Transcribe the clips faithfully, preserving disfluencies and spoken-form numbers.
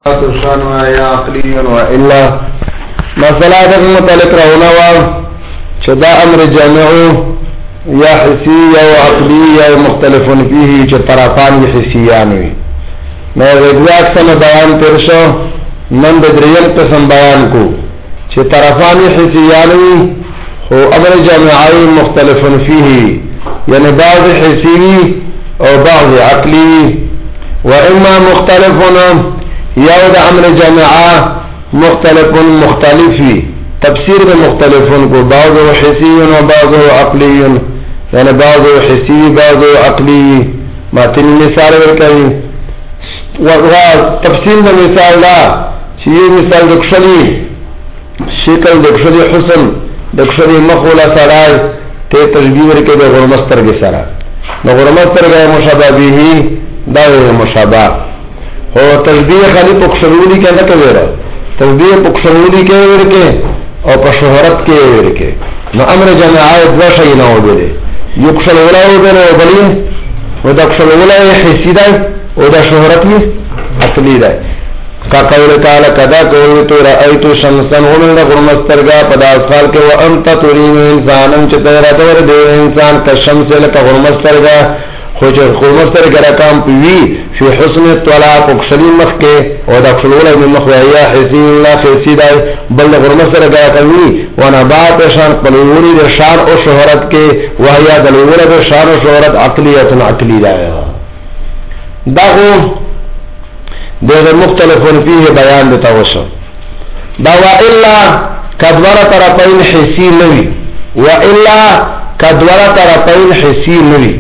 تشان یا عقلی و الا مسئلہ دغه متعلق راونه و چې دا امر جامع یا حسی یا عقلی یا مختلف فيه چې طرفان حسیان وي نو دغه اکثر بیان تر شو نن د دریم قسم بیان کو چې طرفان حسیان وي او امر جامع مختلف فيه یعنی بعض حسی او بعض عقلی واما مختلفون یا د امر جامعه مختلف مختلفی تفسیر د مختلفون کو بعض حسی و بعض عقلی یعنی بعض حسی بعض عقلی ما تین مثال ورکړي و تفسیر د مثال دا چې یو مثال د کشلی شکل د کشلی حسن د کشلی مخوله سره ته تشبیه ورکړي د غرمسترګ سره د غرمسترګ مشابه به دا مشابه او تشبیه خالی پکشنولی که نکه ویره تشبیه پکشنولی که ورکه او پا شهرت که ورکه نو امر جماعه دو شئی نو بده یو کشنولاو بینه و بلین و دا کشنولاو حسی دای و دا شهرتی اصلی دای کا قول تعالی کدا قول تو رأیتو شمسن ومن دا غرمسترگا پدا اسفال که و انت تورین انسانم چه تیرات ورد انسان کا شمس لکا غرمسترگا خوچ خرمستر گرکام پیوی فی حسن طلاق اکشلی مخکے او دا اکشلولا من مخویا حسی اللہ خیسی دائی بل خرمستر گرکامی ونبات شان قلولی در شان او شہرت کے وحیا دلولا در شان او شہرت عقلیت عقلی دائی دا خو دیگر مختلفون فیه بیان دیتا وشا دا وإلا کدور طرفین حسی نوی وإلا کدور طرفین حسی نوی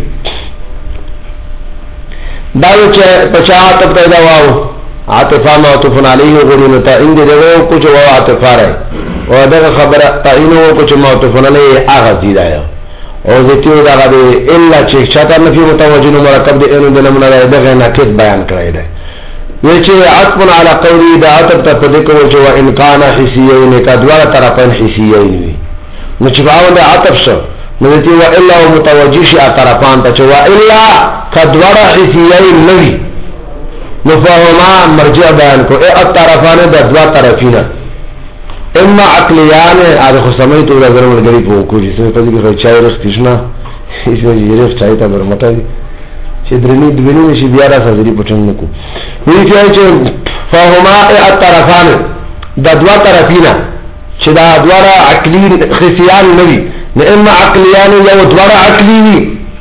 دایو چې پچا عاطف پیدا واو عاطفه معطوف علیه غرینه تا اند دغه کچھ وا عاطفه راي او دغه خبره تعینو کچھ معطوف علیه هغه زیدایا او ذکر دغه الا چې چاته نفي متوجه مرکب د انو د لمنه دغه ناقص بیان کړی دی وی چې عطف علی قولی د عاطف ته په دغه چې وا ان کان حسیین کدوړه طرفین حسیین وی نو چې باور د عاطف شو نویتی و الا و متوجیشی اطرفان تا چه و الا کدوڑا حسیئی نوی نفاهما مرجع بیان کو اے اطرفان دا دوا طرفینا اما عقلیان آده خو سمیتو دا ذرم الگری پو کوشی سمی پا دیگه خواهی چای رخ تیشنا اس میں جیرف چای تا برمتا دی چه درنی دوینی نشی بیارا سازری پچنگ نکو نویتی ہے چه فاهما اے اطرفان دا دوا طرفینا چه دا دوارا عقلی خسیان نوی اما عقلیان یا دوارا عقلی وی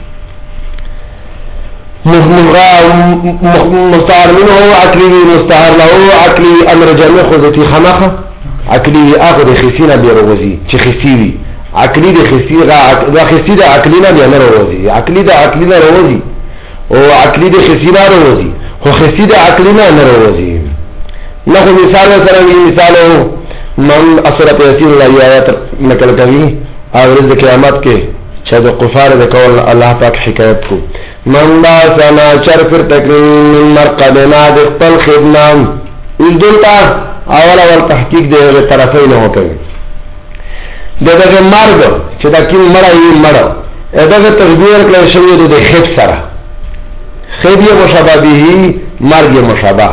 مستعار منه عقلی وی مستعار له عقلی امر جمع خوزتی خمخه عقلی آخو دی خسینا بی روزی چه خسی وی عقلی دی خسی دا خسی دا عقلینا بی نروزی عقلی دا عقلینا روزی او عقلی دی خسینا روزی خو خسی دا عقلینا نروزی نخو مثال سرمی مثالو من اثرت یسیر اللہ آیات نکل کبھی آورز قیامت کے چاہد قفار دکول اللہ پاک حکایت کو من باسنا چر پر تکرین من مرقدنا دقتل خدنام اس دلتا اولا والتحقیق دے طرفین ہو کبھی دے دے مرگ چاہتا کم مرا یہ مرا ایدہ تغبیر کلی شوید دے خیب سرا خیب یہ مشابہ بھی ہی مرگ یہ مشابہ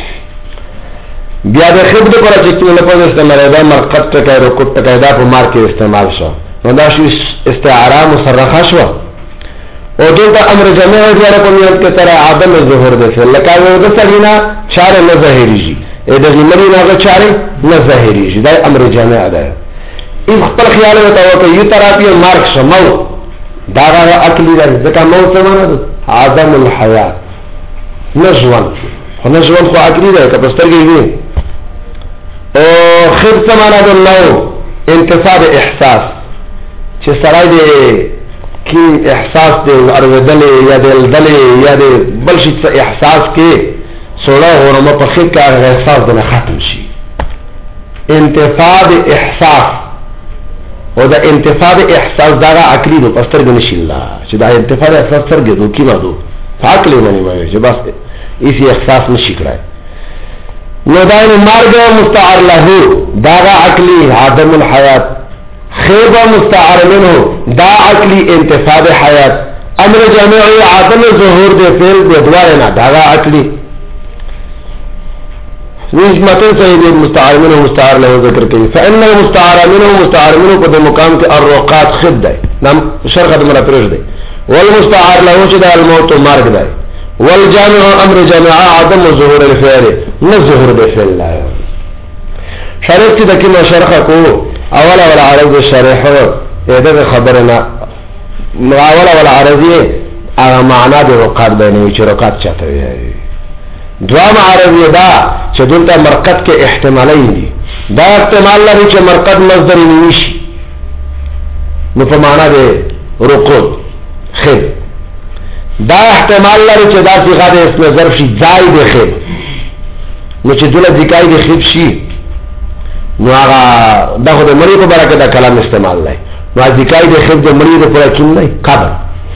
بیا د خود د پره چې کله په استعمال دا مرقد ټکای رکوټ ټکای دا په مار کې استعمال شو نو دا شی استعاره مصرحه شو او دلته امر جمع غیر په نیت کې تر عدم ظهور ده لکه یو د سلینا چار نه ظاهری شي اې د غمري نه چار نه ظاهری شي دا امر جمع ده این خپل خیال وته او یو تراپی مارک شمو دا غره عقلی ده ځکه مو څه معنی عدم الحیات نجوان خو نجوان خو عقلی ده که پسترګي وي او خیر سمانا دو نو انتصاب احساس چه سرائی دے کیم احساس دے ارویدلے یا دے الدلے یا دے بلشید سا احساس کے سوڑا غرمہ پا خیر کا احساس دینا ختم شی انتصاب احساس او دا انتصاب احساس داغا عقلی دو پستر گنشی اللہ چه دا انتصاب احساس سرگی دو کیما دو فاقلی منی ماوی چه بس اسی احساس نشی کرائی نو دائم مرگ مستعار له داغا عقلی عدم الحیات خیب مستعار منه دا عقلی انتفاد حیات امر جمعی عدم ظهور دے فیل دے دوارنا داغا عقلی मतन सही मुस्तार मिनहु मुस्तार له ذکر کوي فإن المستعار منه مستعار منه په مقام کې الرقات خد دی نام شرح د مرا پرېږ دی والمستعار له چې د الموت مرګ دی والجامع امر جامع عدم ظهور الفعل نه ظهور د فعل لا شرح چې د کله شرح کو اوله ولا عرض شرح دغه خبرنا اوله ولا عرضی هغه معنا د رقات باندې چې رقات چاته وي دوام عرضی دا چې دلته مرقد کې احتمالین دي دا احتمال لري چې مرقد مصدر نشي نو په معنا د رقود خد دا احتمال لري چې دا صيغه د اسم ظرف شي زائد خد نو چې دلته ذکای د خد شي نو هغه دغه د مړي په برکه دا کلام استعمال لای نو ذکای د خد د مړي د پوره کیم نه قبر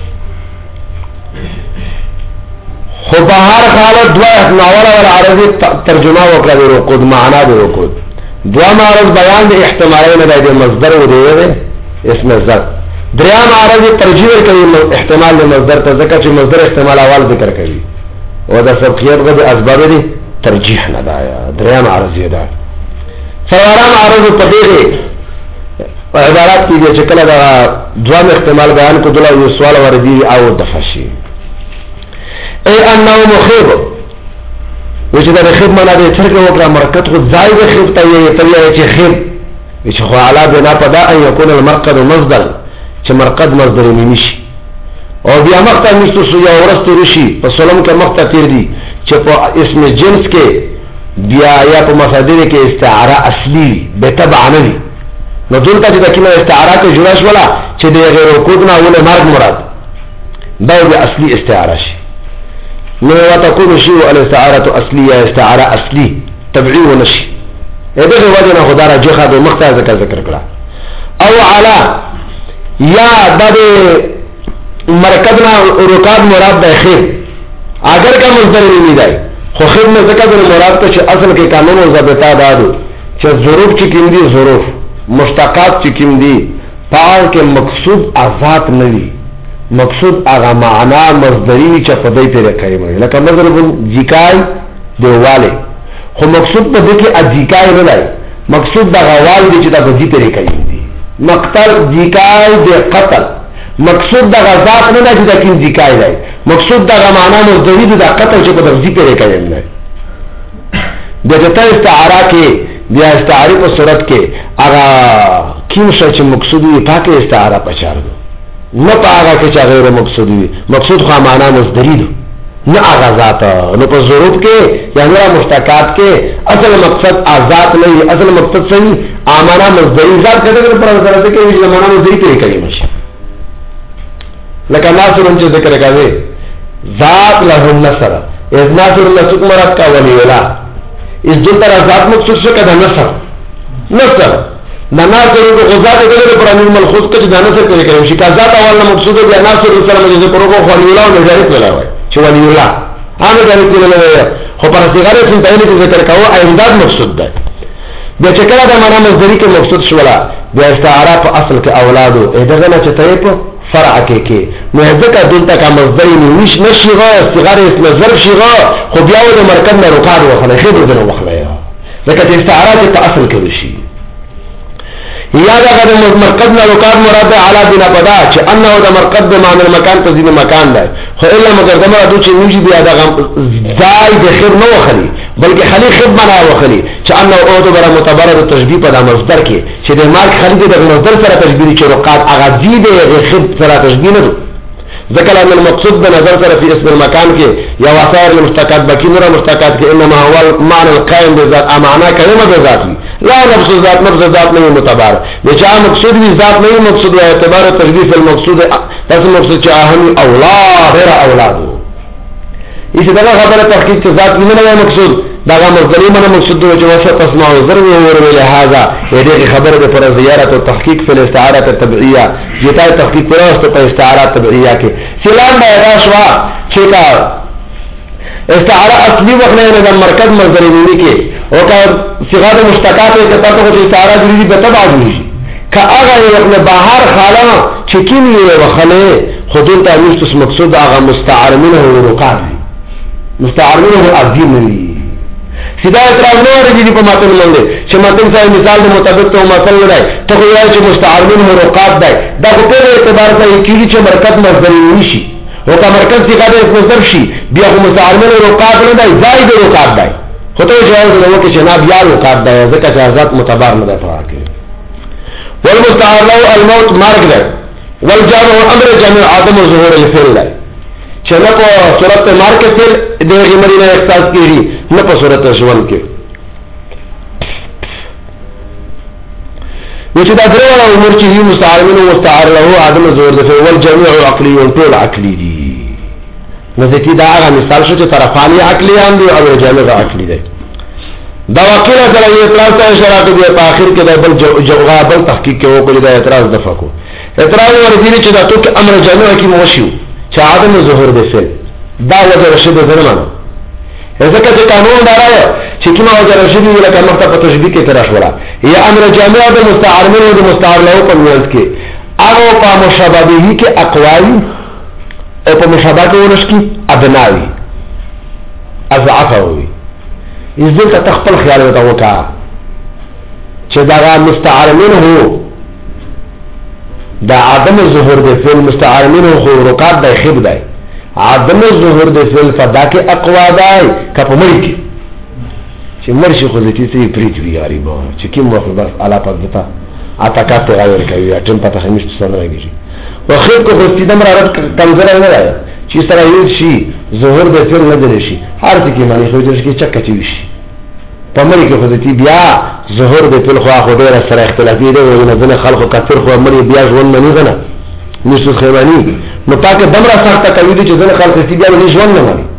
خو په هر حالت دوا ناوله ولا عربي ترجمه وکړه د رکود معنا د رکود دوا معرض بیان د احتمالین د مصدر و دی اسم ذات دریا معرض ترجیح کوي احتمال د مصدر ته ځکه چې مصدر احتمال اول ذکر کوي او د سبقیت غو د اسباب دي ترجیح نه دا دریا معرض دا سوارا معرض په دې عبارت کې چې کله دا دوا احتمال بیان کو دلا یو سوال وردی او دفشي اي انه مخيب وجد الخيب معنى ده ترك وقرا مركت خود زائد خيب تاويه تاويه چه خيب وچه خو علا بنا پدا ان يكون المرقد مصدر چه مرقد مصدر نمیشی او بیا مقتا نشتو سو یا ورست رشی پا سلم که مقتا تیر دی چه پا اسم جنس کے بیا یا پا مصادر کے استعارہ اصلی بتبع نوی نو دلتا چه دا کما استعارہ کے جراش والا چه ده غیر وقودنا اول مرگ مراد داو بیا اصلی استعارہ شی نو وتكون شيء الاستعاره اصليه استعاره اصلي تبعيه ونشي دغه وجه نه خدای راځه د مخته ذکر ذکر کړه او علا یا د مرکبنا رکاب مراد ده خیر اگر کا مصدر نہیں دی خو خیر میں ذکر مراد ته اصل کې قانون او ضابطه دادو چې ظروف چې کوم دي ظروف مشتقات چې کوم دي پاو کې مقصود آزاد نه وي مقصود هغه معنا مصدری چې په دې طریقې کوي لکه مضرب ذکای دیواله خو مقصود په دې کې ذکای نه دی مقصود د غوال دي چې د دې طریقې کوي مقتل ذکای د قتل مقصود د غذات نه دی چې د کې ذکای دی مقصود د معنا مصدری د قتل چې په دې طریقې کوي نه د دې استعاره کې بیا استعاره په صورت کې هغه کیم څه چې مقصود یې پاکه استعاره پچارو نه پاگا که چا غیر مقصود وی مقصود خواہ معنی مصدری دو نه آغازات نو پا ضروب کے یا نرا مشتقات کے اصل مقصد آزاد نہیں اصل مقصد صحیح آمانا مصدری ذات کہتے ہیں پر نظر کے ویجل معنی مصدری کے کری مشی لکہ ناصر انچے ذکر کرے ذات لہم نصر از ناصر نسک مرد کا ولی ولا اس دو طرح ذات مقصود سے کہتا نصر نصر ناصر کو غزات دغه پر امیر ملخوص کې د ناصر کوي کوي چې کذات اول مقصود دی ناصر سره مې ذکر وکړو خو ولا نه جاری ولا وای چې ولی الله هغه جاری کول نه خو پر صغره څنګه تعین کې ذکر کاوه امداد مقصود ده د چې کله د معنا مصدری کې مقصود شولا د استعاره په اصل کې اولادو دغه نه چې ته په فرع کې کې نو ځکه دلته کا مصدری نش نشغه صغره اسم ظرف شغه خو بیا د مرکب نه رکاب وخله خبر دنه وخله ځکه چې استعاره په اصل کې وشي یا دا غد مرقد نه رکاب مراد علی بنا پدا چې انه دا مرقد به معنی مکان ته ځینې مکان دی خو الا مگر دا مراد چې نوجي بیا دا زای د خیر نه وخلی بلکې خلی خیر بنا وخلی چې انه او دا بر متبرر تشبیه په مصدر کې چې د مارک خلی د مصدر سره تشبیه چې رکاب هغه زی د خیر سره تشبیه نه ذکر ان المقصود بنظر سره في اسم المكان کې یا وسائر المشتقات بکی نور مشتقات کې انما هو معنى القائم بذات معنا کلمه بذات لا نفس ذات نفس ذات نہیں متبار بچا مقصود بھی ذات نہیں مقصود ہے اعتبار تشبیہ المقصود تاسو مقصود چاہنی اولاد غیر اولاد اسی طرح خبر تحقیق سے ذات نہیں ہے مقصود داغه مصدری من مقصود جو وصف تسمع ضرب اور لهذا یہ خبر ہے پر زیارت و تحقیق فی الاستعاره التبعیہ یہ تحقیق پر است پر استعاره تبعیہ کے سلام دا شوا چتا استعاره اصلی وقت نے مرکز مصدری نہیں کے اور کا صيغه مشتقات کے تطابق کو استعاره جدید بتبع ہوئی کا اگر اپنے باہر خالا چکین یہ وخلے خودن تعمیش مقصود اغا مستعار منه رکاب مستعار منه عظیم نہیں سیدا اعتراض نه ورګي په ماتن باندې چې ماتن ځای مثال د مطابق ته ماتن نه دی ته خو یې چې مستعار منه رقات دی دا په دې اعتبار سره کیږي چې مرکز مصدر نشي او کا مرکز څخه د مصدر شي بیا خو مستعار منه رقات نه دی زائد رقات دی خو ته جواز نو کې چې نه بیا رقات دی ځکه چې ذات متبار نه دی فرق کوي والمستعار له الموت مرګ دی والجامع امر جامع عدم ظهور الفعل دی چې نه په صورت مار کې فعل د غمري نه احساس کیږي نه په صورت ژوند کې چې دا درې ولا امور چې مستعار منه مستعار له عدم ظهور الفعل والجميع عقلي ټول عقلي دي نو ځکه دا هغه مثال شو چې طرفانی عقلي هم دي او جامع عقلي دي دا واقعا سره یو اعتراض ته اشاره کوي په اخر کې دا بل جواب بل تحقیق کې وکړي دا اعتراض دفع کو اعتراض ورته چې دا ټول امر جامع کې موشي چې عدم ظهور د فعل دا وجه رشد نه مانو ځکه چې قانون دارای چې کومه وجه رشد ویل کله مخته په تشبیه کې تر شورا یا امر جامع د مستعار منه او د مستعار له په منځ کې هغه په مشابهه کې اقوال او په مشابهه کې ورشکی ابناوي اضعفوي عزت تخپل خیال وتا وکا چې دا مستعار منه دا عدم ظهور د فعل مستعار منه خو رکات د خب دی عدم ظهور د فعل فدا کې اقوا دی کپ مړی کې چې مرشي خو دې ته پریت وی غریب چې کوم وخت بس اعلی پدتا اتا کاته غوړ کوي اټم پته همیش څنګه راګي او خب کو خو دې دمر رات کمزره نه راځي چې سره یو شي ظهور د فعل نه دی شي هر څه کې معنی خو دې کې چکه چي شي پمړي کې خو دې بیا ظهور د فعل خو خو ډېر سره اختلافي دی او نه خلق کثر خو مړي بیا ژوند نه نه نشو خیمانی نو پاکه دمرا سخته کوي چې ځنه خلک دې بیا نه ژوند نه مانی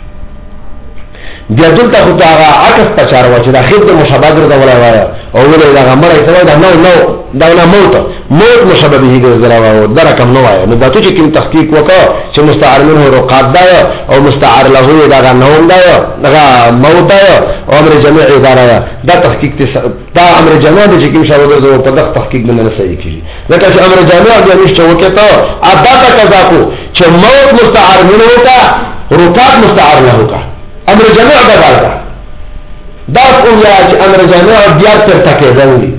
بیا دلته خو دا عکس پچار و چې دا خید مشابه ګرځا ولا وایا او ولې دا غمره ته دا نو نو دا نه موت موت مشابه به ګرځا و دا رقم نو وایا نو دا چې کوم تحقیق وکړه چې مستعار منه رقاد دا او مستعار له دا نو دا دا موت دا او امر جميع اداره دا تحقیق دا امر جميع د چې کوم شاو ګرځو په دغه تحقیق باندې نه صحیح کیږي ځکه چې امر جميع د نشته وکړه ادا تا قضا کو چې موت مستعار منه وکړه رقاد مستعار له وکړه امر جميع دا دا دا کوم یا چې امر جميع بیا تر تکې ځوي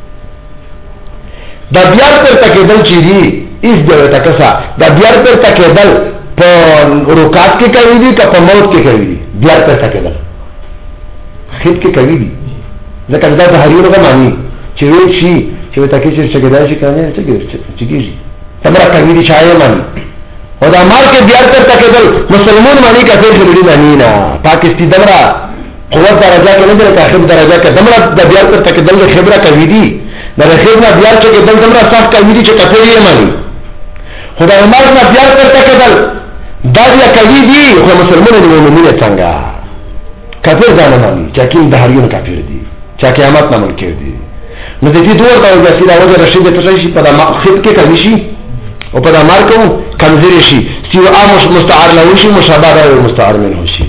دا بیا تر تکې دل چې دی اس دغه تکسا دا بیا تر تکې دل په رکعات کې کوي دي که په موت کې کوي دي بیا تر تکې دل خید کې کوي دي ځکه دا د هریو نه معنی چې وی شي چې تکې چې څنګه دا شي کنه چې چې کیږي تمرا کوي دي شای معنی او دا مار کې بیا تر تکې دل مسلمان معنی کا څه خبرې معنی نه پاکستان دمرا قوت درجه کې نه درته اخر درجه کې دمرا د بیا تر تکې دل خبره کوي دي دا خیر نه بیا چې دل دمرا صاف کوي دي چې کته یې معنی خدای مار نه بیا تر تکې دل دا بیا کوي دي خو مسلمان دي مؤمنین څنګه کافر ځان معنی چې کوم د هریو کافر دي چې قیامت نه منکر دي نو د دې دوه ډول د سیدا وجه رشید ته شي په ما خد کې کوي شي او په امر کوم کمزوري شي چې عام مستعار له شي مشابه او مستعار منه شي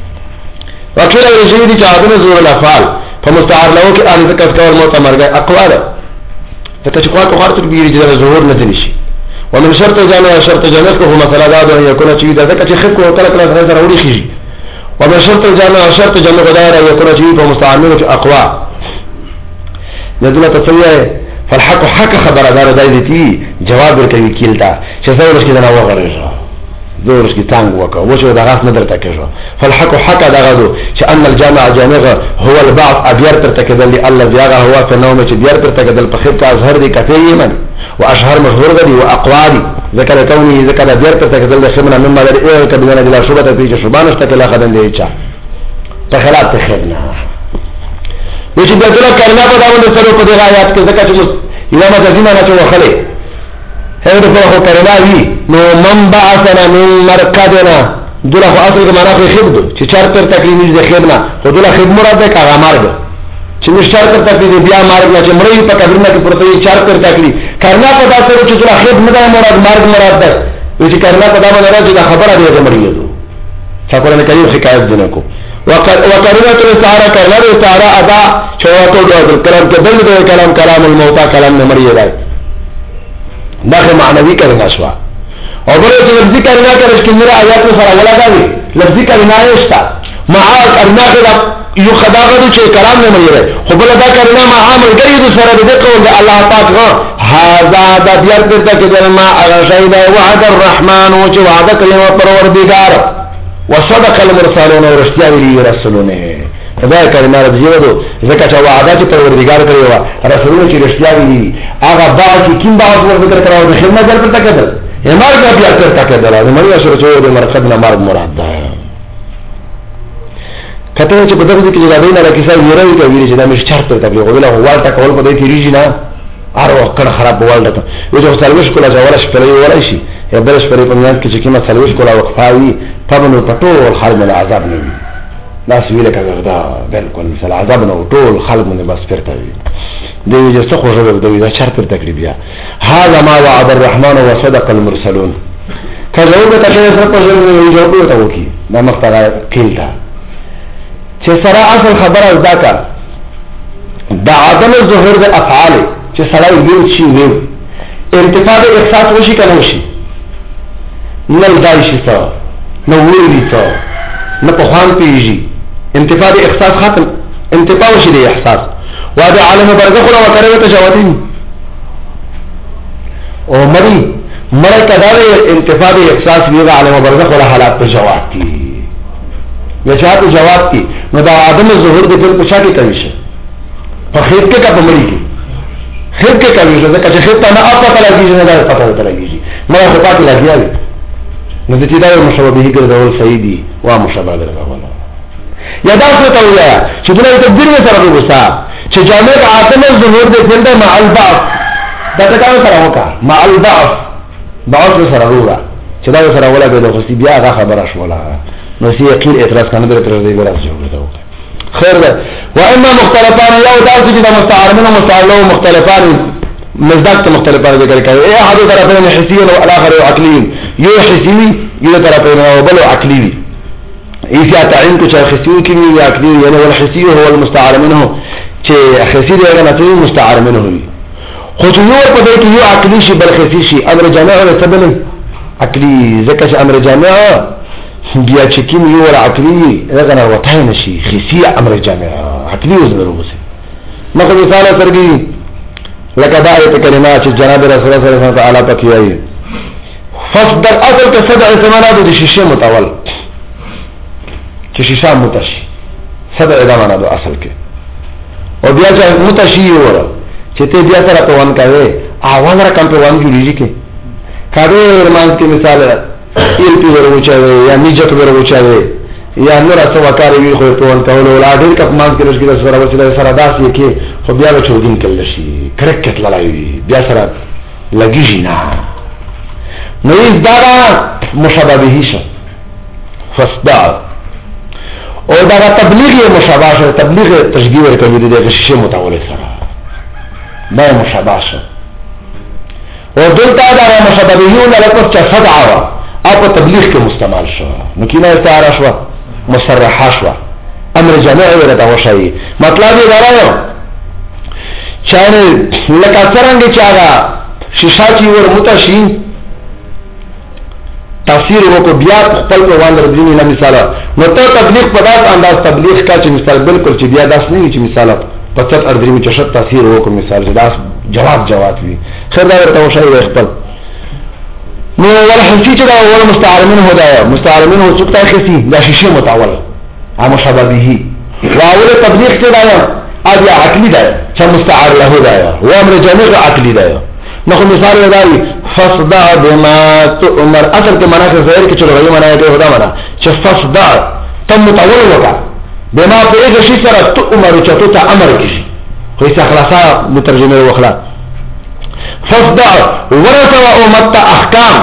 وکړه رشید چې عدم زور الافعال په مستعار له کې ان ذکر کول معتبر اقوال ته چې کوه کوه ته بیري چې زور نه دي شي ومن شرط جامع شرط جامع هو مثلا دا ان يكون چې دا ذکر چې خد کو کله کله سره وړي شي ومن شرط جامع شرط جامع غدار يكون چې په مستعار منه اقوا ندله تسويه فالحق حق خبر دار دایتی جواب ورکوي کیلتا چې زورش کې دا وغورځه زورش کې تانګ وکړه وشو دا غاس ندر تکېږي فالحق حق دا غدو چې ان الجامع جامع هو البعض ابيار تر تکدل الله بيغه هو في نوم چې بيار تر تکدل په خط اظهر دي کفي یمن واشهر مشهور دي واقوال ذکر كوني ذکر بيار تر تکدل خمنا مما لري ايه کبنه بلا شبهه في شبان استکلا خدن دي چا په خلاف تخدنا وچ د دغه کلمه په داوند سره په دغه آیات کې ځکه چې امام غزینا نه چو خله هغه په هغه کلمه وی نو من بعثنا من مرکزنا دغه اصل کې معنا خو خبد چې چار تر تکلیف دې خبنا خو دغه خبر مراد ده هغه مرګ چې مشتر تر تکلیف بیا مرګ نه چې مړی په قبر کې پرته چار تر تکلیف کلمه په داسې چې دغه خبر نه مراد مرګ مراد ده چې کلمه په داوند راځي دا خبره دی د مړی ده څنګه نه کوي حکایت دینه کو وقرینه الاستعاره کلمه الاستعاره ادا شواتو د کلام کې بل د کلام کلام الموتى کلام نه مړی دی دغه معنوي کلمه شو او بل چې لفظي کلمه کې رښتینی آیات سره ولاګوي لفظي کلمه یې شته مع کلمه کې یو خداغه چې کلام نه مړي خو بل دا کړنه ما عامل کړی د سره د قول د الله پاک هاذا د بیا ته کې ما اغشیدا وعد الرحمن او چې وعده کلمه پروردگار وصدق المرسلون ورشتیا ویلي رسولونه دا کلمه راځي ودو ځکه چې وعده چې پروردگار کړی و رسولونه چې رشتیا ویلي هغه باغ چې کیم باغ ورته کړو د خدمت در پته کېدل امر کا بیا تر تک دلا نو مې سره چې د مرقد نه مرګ مراد ده کته چې په دغه کې دا وینا راکې سره ویری کوي چې دا مش چرته تبلیغ ولا هو تا کول په دې کې ریږي نه ار وخت خراب والده یو چې سرویس کوله ځورش پرې ولا شي یا برش پرې په میان کې چې کیمه سرویس کوله وقفاوي طبعا پټول حال من عذاب نه وي ناس ویل کوي دا بالکل مثلا عذاب نه ټول خلق من بس پرته وي دوی چې څه خوشاله دوی دا چرته تقریبا هذا ما وعد الرحمن وصدق المرسلون کله یو ته چې څه په ځای یو ته وکی دا مختاره کیلتا چې سره اصل خبره زدا کا دا عدم ظهور د افعال چې سره یو شي وي ارتفاع د احساس وشي کنه وشي نو دای شي څه نو ویری څه نو په خوان پیږي انتفاع د احساس ختم انتفاع وشي د احساس وهذا عالم برزخ ولا وکړو ته جواتین او مری مړ کدا د انتفاع د احساس ویغه عالم برزخ ولا حالات په جواب کی وجات جواب کی نو دا عدم ظهور د په پچا کې کوي شي په خیر کې کا په مړی کې خیر کې کوي چې دا چې خیر ته نه اپا تعالی کیږي نه دا پتا تعالی کیږي مړ په پاتې لګیاوي نو د دې دا مشابهه ګرځول سیدی وا مشابهه درغواله یا دا څه ته وایي چې دغه تدبیر سره وسه چې جامع عدم ظهور د فعل مع البعض دا څنګه سره وکا مع البعض بعض سره وروړه چې دا سره ولا به د خصي بیا هغه خبره شوله نو سی یقین اعتراض کنه در اعتراض دی ګراس جوړ دا خیر ده و اما مختلفان یو دا چې د مستعارمن او مستعلو مختلفان مزداق مختلفان ذکر کوي اي احد طرفين حسي والاخر عقلي یو حسي یو طرفين او بل عقلي اذا تعين کو چې حسي کې یا عقلي یعنی والحسي هو المستعار منه چې حسي دی هغه نتیجه مستعار منه وي خو یو په دې کې یو عقلي شي بل حسي شي امر جامع او تبل عقلي ځکه چې امر جامع بیا چې کیم یو عقلی دغه نه وته نشي خصي امر جامع عقلی وزنه وسه مخه مثال سرګي لکه دا ایت کلمات چې جناب رسول الله صلی الله تعالی پکې وایي فصدر اصل کې صدع سمانات د شیشه متول چې شیشه متشي صدع دا معنا د اصل کې او بیا چې متشي وره چې ته بیا سره په وان کوي اول را کم په وان جوړیږي کې کاوه ورمان کې مثال ایل پی ورغوچاوي یا میجت ورغوچاوي یا نور څه وکړي وي خو په ون کولو لا ډېر کپ مان کې رسګي سره وسیله سره داسې کې خو بیا به چودین کول شي کرکټ لای بیا سره لګیږي نه نو یې دا مشابهه شي فصدع او دا تبلیغ مشابهه شي تبلیغ تشبیه ورکوي د شیشه متول سره دا مشابهه شي او دلته دا مشابهه نه لکه چې صدع او تبلیغ کې مستعمل شو نو کینه استعاره شو مصرحه شو امر جامع ورته وشي مطلب یې راځي چې لکه څنګه چې هغه شیشه چې ور متشي تفسیر وکړو بیا خپل په وان درځي نه مثال نو ته تبلیغ په داس انداز تبلیغ کا چې مثال بالکل چې بیا داس نه چې مثال په څه اردري چې شت تفسیر وکړو مثال چې داس جواب جواب وي خیر دا ورته وشي خپل نو ولا حسي چې دا اول مستعار منه هدا مستعار منه څوک ته خسي دا شیشه متعول ا مشابهه واول تبلیغ کې دا ا یا عقلی دا چې مستعار له دا او امر جامع عقلی دا نو مثال دا فصدع بما تؤمر اصل کې معنا ظاهر کې چې غوړي معنا کې هدا معنا چې فصدع تم متعول وکا بما په هغه شی سره تؤمر چې ته امر کیږي خو یې خلاصا مترجمه وخلا فصدع ورث وامت احکام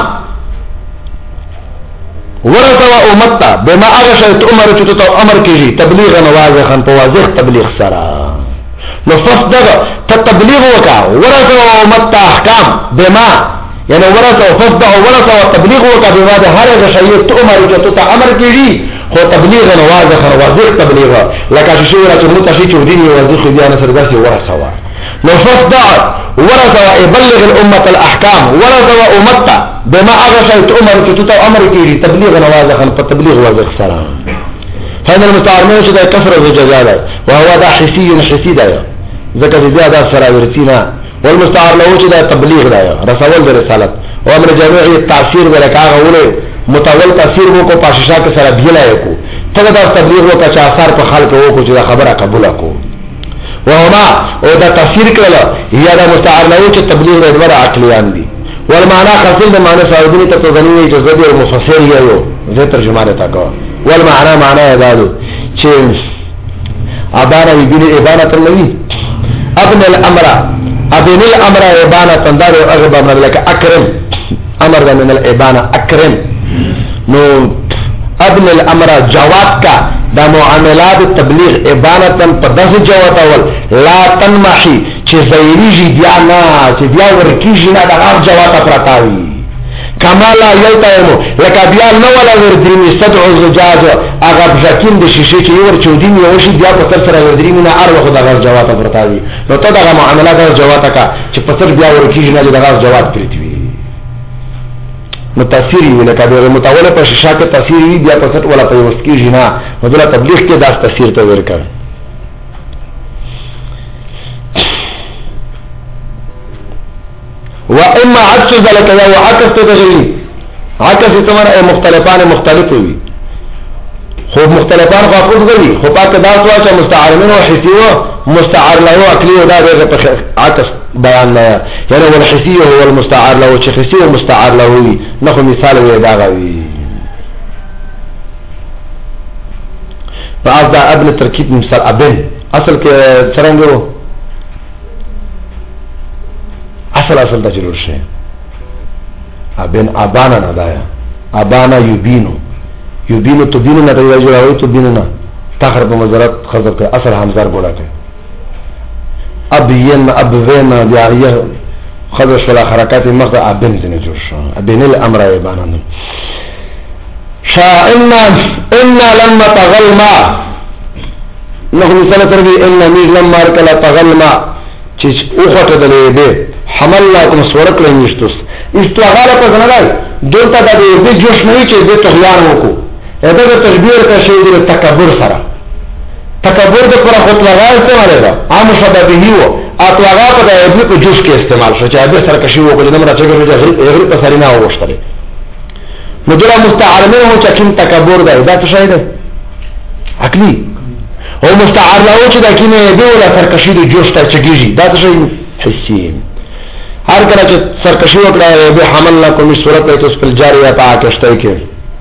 ورث وامت بما اغش تؤمر چې ته امر کیږي تبلیغ واضحا په واضح تبلیغ سره نو فصدع تبلیغ وکا ورث وامت احکام بما یعنی ورث وفصدع ورث وتبلیغ وکا بما ده هر شی تؤمر چې ته امر کیږي خو تبلیغ واضحا واضح تبلیغ لکه چې شوره چې متشي چې دین واضح دی نه سره داسې ورث وا نو فصدع ورث ويبلغ الامه الاحكام ورث وامت بما اغشى تؤمر تتو امر كيري تبليغ واضحا فتبليغ واضح سلام فإن المستعار منه چې د کفر او جزاء ده وهو دا حسي حسي ده ځکه چې زیاده سره ورتینا والمستعار له چې دا تبلیغ ده رسول د رسالت او امر جميعي تفسیر ورکاغه ولې متول تفسیر وکړو پاششا کې سره بیلا یو ته دا تبلیغ وکړه چې اثر په خلق وکړو چې خبره قبول کو وهما او دا تفسیر کړل یا دا مستعار له چې تبلیغ ورته عقلیان دي والمعنى خاصل د معنی صاحبني ته تغنی چې زدي او مفسر یو زه ترجمه ده تاکو والمعنى معنى هذا چې ابانا يبين ابانه النبي ابن الامر ابن الامر ابانه تندار اغب من لك اكرم امر من الابانه اكرم نو ابن الامر جواب کا دا معاملات تبلیغ ابانه په دغه جواب اول لا تنمحي چې زيريږي بیا نه چې بیا ورکیږي نه دا جواب پرتاوي کمالا یلتایمو لکه بیا نو ولا وردرمی صدع الزجاج اغا بجاکین د شیشه چې یور چودین یوشي بیا په سر سره وردرمی نه ار وخت دغه جواب پرتاوي نو ته دغه معاملات د جواب کا چې په سر بیا ورکیږي نه دغه جواب پرتوي نو تفسیر وی لکه د متوله په شیشه کې تفسیر وی بیا په سر ولا په وسکیږي نه مدله تبلیغ کې دا تفسیر ته ورکړ واما عكس ذلك يا عكس تغلي عكس تمر مختلفان مختلف وي خو مختلفان خو غلي خو پاک دا سوا چې مستعارمن او حسي او مستعار له عقلي او دا دغه عكس بیان نه یعنی ول حسي هو المستعار له چې حسي او مستعار له وي نو مثال وي دا غوي بعض دا ابن ترکیب مثال ابن اصل کې څنګه اصل اصل ته جوړ شي ابن ابانا نه دایا ابانا یبینو یبینو تبینو نه دی جوړاوي تبینو نه تاخر په مزرات خزر کې اصل همزار بولا کې ابین ابوین بیا یې خزر شلا حرکات مخ ابن دې جوړ شو ابن الامر ابانا شا ان ان لما تغلما نو مثلا تربي ان ميز لما کلا تغلما چې اوخته دلې دې حملنا کوم سورک لنیشتوس استغاله په ځنه دلته د دې جوش نه چې د تغیان وکړو اته د تشبیر ته شی د تکبر سره تکبر د پر خپل لغای استعمال ده عام شبابه هو اطلاقا په دې په جوش کې استعمال شو چې د سره کشي وکړي نمبر چې غیر په سرینا وغوښتل نو دغه مستعارمه هو چې کوم تکبر ده دا څه شی ده عقلی او مستعار له چې دا کینه دی ولا سرکشي د جوش ته چګیږي دا څه شی حسي هر کله چې سرکشي وکړه به حملنا کوم صورت ته اس پر جاریه پاکشته کې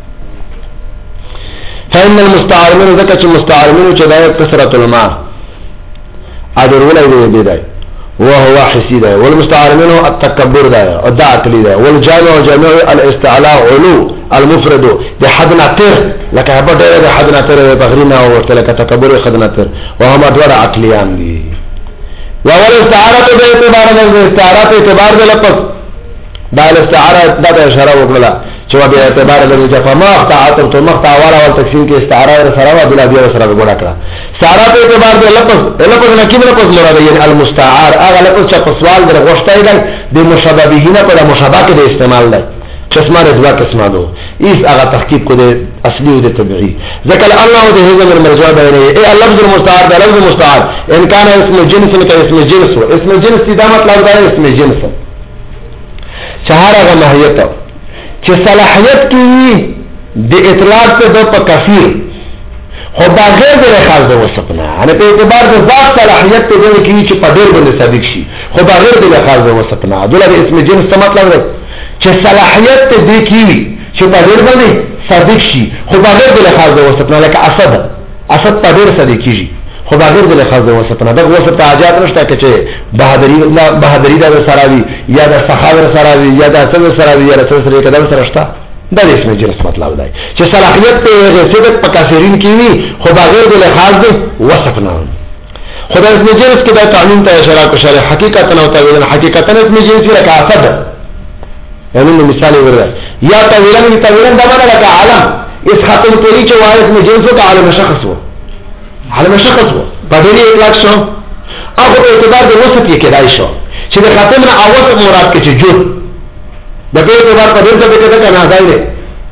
فإن المستعارمين ذکر چې مستعارمين چې دایره کثرت الماء اجر ولا دی دی وهو حسي ده والمستعارمين التكبر ده او ده عقلي ده والجامع جامع الاستعلاء علو المفرد ده حدنا تر لك هبه ده حدنا تر بغرينا او لك تكبر حدنا تر وهم ادوار عقليان دي واول استعاره به اعتبار د استعاره په اعتبار د لفظ دا استعاره د اشاره وکړه چې په اعتبار د جفما تعاطف تو مقطع والا ول تقسیم کې استعاره سره او بلا بیا سره وګړه کړه استعاره په اعتبار د لفظ لفظ نه کیمه لفظ مراد یعنی المستعار هغه لفظ چې په سوال د غوښتای دی د مشابهینه په مشابهه کې استعمال دی قسمه رضا قسمه دو اس هغه تحقیق کو د اصلي او د طبيعي ذکر الله د هغه من مرجع دی اي اللفظ المستعار د لفظ مستعار ان كان اسم جنس نه اسم جنس و اسم جنس دا مطلب دی اسم جنس چهارغه ماهیت چې صلاحیت کې د اطلاق ته د کثیر خو دا غیر د خاص د وسپنا ان په اعتبار د ذات صلاحیت ته د کې چې په ډېر باندې صادق شي خو دا غیر د خاص د وسپنا دغه اسم جنس څه مطلب دی چې صلاحیت ته د کې چې په ډېر باندې صادق شي خو دا غیر د خاص د وسپنا لکه اسد اسد په ډېر صادق کیږي خو دا غیر د خاص د وسپنا دغه وسط حاجات نشته چې بہادری الله بہادری د سراوي یا د سخاوت سراوي یا د صبر سراوي یا د سره کده سره شته دا اسم جنس مطلب دی چې صلاحیت ته رسیدت په کثیرین کې وي خو دا غیر د خاص د وسپنا خدای اسم جنس کې د تعلیم ته اشاره کوي حقیقتا او تعویلا حقیقتا اسم جنس لکه اسد یعنی مثال ورته یا تعویلا تعویلا دا معنا لکه عالم اس خاتم توری چې وایي اسم جنس او عالم شخص وو عالم شخص وو بدلی اطلاق شو او په اعتبار د وسط کې کېدای شو چې د خاتم نه اول مراد کې چې جوړ د په اعتبار په دې ځای کې دا نه ځای دی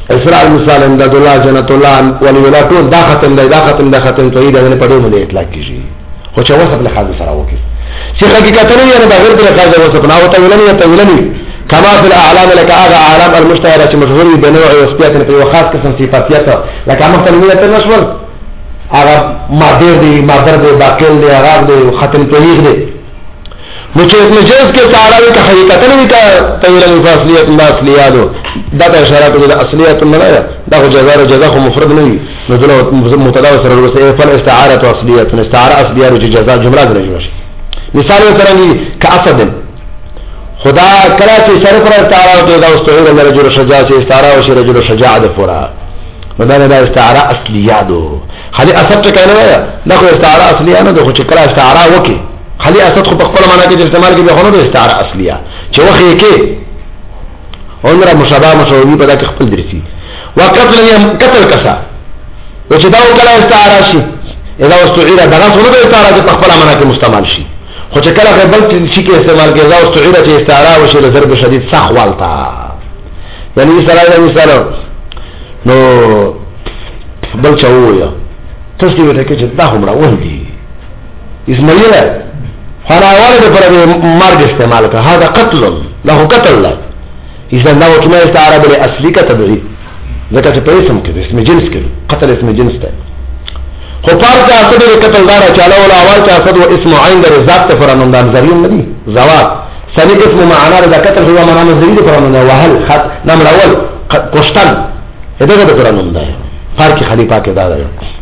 اسراء المثال امداد الله جنت الله ولی الله ټول دا ختم دی دا ختم دا ختم توحید نه په دومره اطلاق کیږي خو چې وصف له خاص سره وکړي چې حقیقت نه یې بغیر د خاص وصف نه او تویلنی تویلنی كما في الاعلام لك اغا اعلام المشتهره مشهور بنوع وصفيات في وخاص قسم صفاتيات لك مختلفيه النشور اغا مادر دي مادر دي باقل دي اغاق دي ختم توحید دي نو چې اسم جنس کې تعالی کا حقیقت نه کا تویلنی فاصلیت ما اصلیاتو دا ته اشاره کوي د اصلیت نه دا خو جزاء جزاء خو مفرد نه وي نو دلته مبتدا سره ورسې فل استعاره اصلیت استعاره اصلیه او جزاء جمله جوړه شي مثال ورنګي کاسد خدا کلا چې سره پر استعاره ته دا استعاره د رجل شجاع چې استعاره او رجل شجاع د فورا مدانه دا استعاره اصلیه دو خالي اسد څه کنه دا خو استعاره اصلیه نه خو چې کلا استعاره وکي خالي اسد خو په خپل معنا کې استعمال کې به خو نه استعاره اصلیه چې وخی کې عمره مشابه مشوبي په دغه خپل درسي وقتل یم قتل کسا او چې دا کلا استعاره شي اذا استعيره دغه څه نه استعاره په خپل معنا کې مستعمل شي خو چې کله بل شي کې استعمال کې اذا استعيره چې استعاره وشي له ضرب شدید صح والتا یعنی مثال مثال نو بل چاویا تاسو دې ته چې دا همرا وندي اسماعیل خنا والد پر مرګ استعمال کا هذا قتل له قتل له اذا لو كما استعاره بالاصلي كتبعي ذکر چې په اسم کې اسم جنس کې قتل اسم جنس ته خو پار کا اصل قتل دار چاله ولا اول کا اصل اسم عین در ذات ته فرانون دان ذریعہ ندی زوات ثاني اسم معنا د قتل هو معنا ذریعہ فرانون وهل خط نام الاول قشتن دغه فرانون ده فرق خلیفہ کې دا ده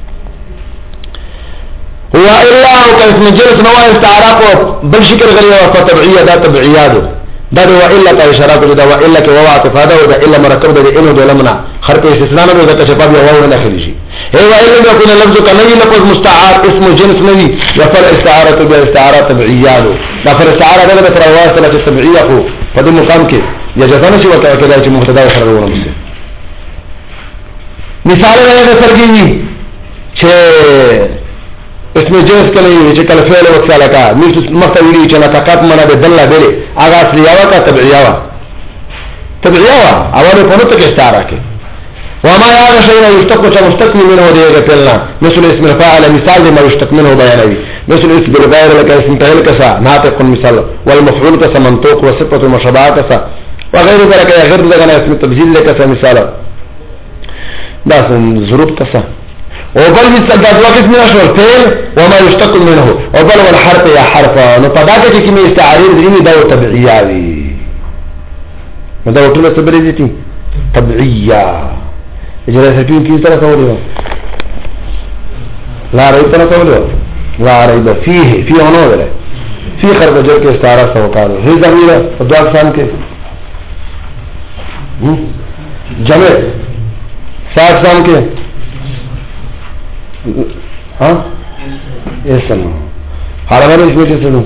هو الا او اسم جنس نو استعاره بل شکر غلی او تبعیه دا تبعیات دا هو الا کا اشاره کوي دا الا کې ووا اتفاده او دا الا مرکب ده انه دلمنا حرف استثناء نه ده چې په یو واو نه خلی شي هو الا يكون لفظ كنوي لفظ مستعار اسم جنس نوي يفعل استعاره باستعاره تبعيات دا پر استعاره ده پر واسطه تبعيه خو په دې مقام کې یا جزانه شي وکړه کله چې مبتدا سره ورونه مثال نه سرګي چې اسم جنس کله چې کله فعل او فعل کا مثل مختوی چې نطقات منه به دله بله اغه اصليه کا تبعيه تبعيه اول په نوته کې استعاره کې وما يعرف شيء يشتق مشتق منه ديغه پلنا مثل اسم الفاعل مثال ما يشتق منه بيانوي مثل اسم الغير لك اسم فاعل كسا ناطق مثال والمفعول كسا منطوق وصفه مشابهه كسا وغير ذلك غير ذلك اسم التبديل لك كسا مثال ده ظروف كسا وبل مثال ده اسم اشهر فعل وما يشتق منه وبل والحرف يا حرف نو پداته کې می استعارې درې دا تبعیاوي مدا ټول صبرې دي تبعیه اجازه سپین کی طرح سوالو لا ريب طرح سوالو لا ريب فيه فيه عنو دلے فيه خرب جر کے استعارہ سوکارو ہی ضمیر دو اقسام کے جمع سا اقسام کے ہاں اسم حرمان اس میں کیسے دوں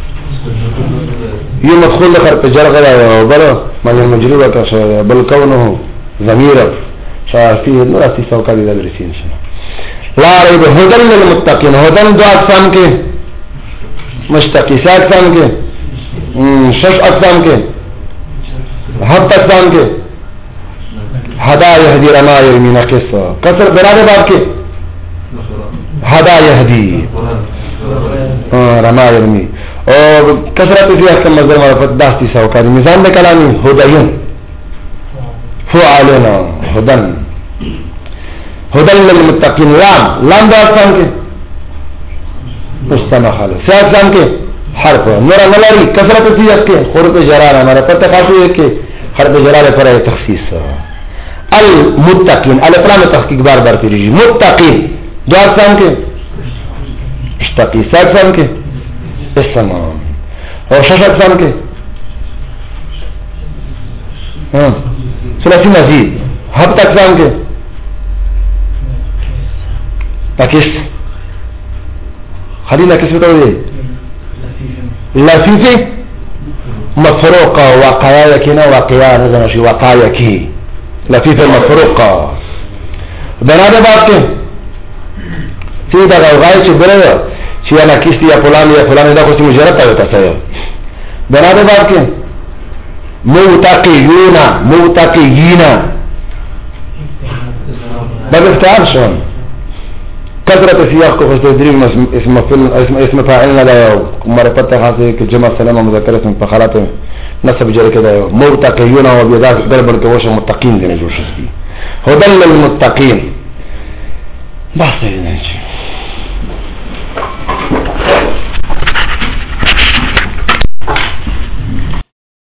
یہ مدخول لخر پہ جر غلا بلو من المجرور کا بل کونه ضمیر فيه نور اتی سوکاری دا درسین شنا لا ريب هدن للمتقین هدن دو اقسام کے مشتقی سے اقسام کے شش اقسام کے حد اقسام کے هدا يهدي رما يرمي نقص کسر برابر باب کے هدا يهدي رما يرمي اور کسرت فی احکم مصدر معرفت داستی سوکاری نظام میں کلامی هدایون فعلنا هدن هدن للمتقین لام لام دا اقسام کے مستمع خالص سے اقسام کے حرف نورا نلاری کسرت سیاق کے حروف جرار ہمارا پتہ خاصو ہے کہ حرف جرار پر ہے تخصیص المتقین الاسلام تحقیق بار بار کی رجی متقین دو اقسام کے اشتقی سے اقسام کے اسلام اور شش اقسام کے ثلاثی مزید ہفت اقسام کے ناقص خلی ناقص بتاؤ یہ لفیفی مفروقہ واقعہ یکینا واقعہ نظر نشی واقعہ یکی لفیف مفروقہ بنا دے بات کے سیدہ غوغائی چی برے چی یا ناقص یا فلان یا فلان دا خوشی مجرد تاویتا سایو بنا دے بات کے موتقیونا موتقیینا بل افتعال شون كثرة سياق کو تدریب اسم فعل اسم اسم فاعل نه دا معرفت خاصه کې جمع سلام مذکر اسم فخرات نسب جری کې دا مرتقیون او بيدا گڑبڑ کې وشه متقین دي نه جوړ شي هدل للمتقین بس دې نه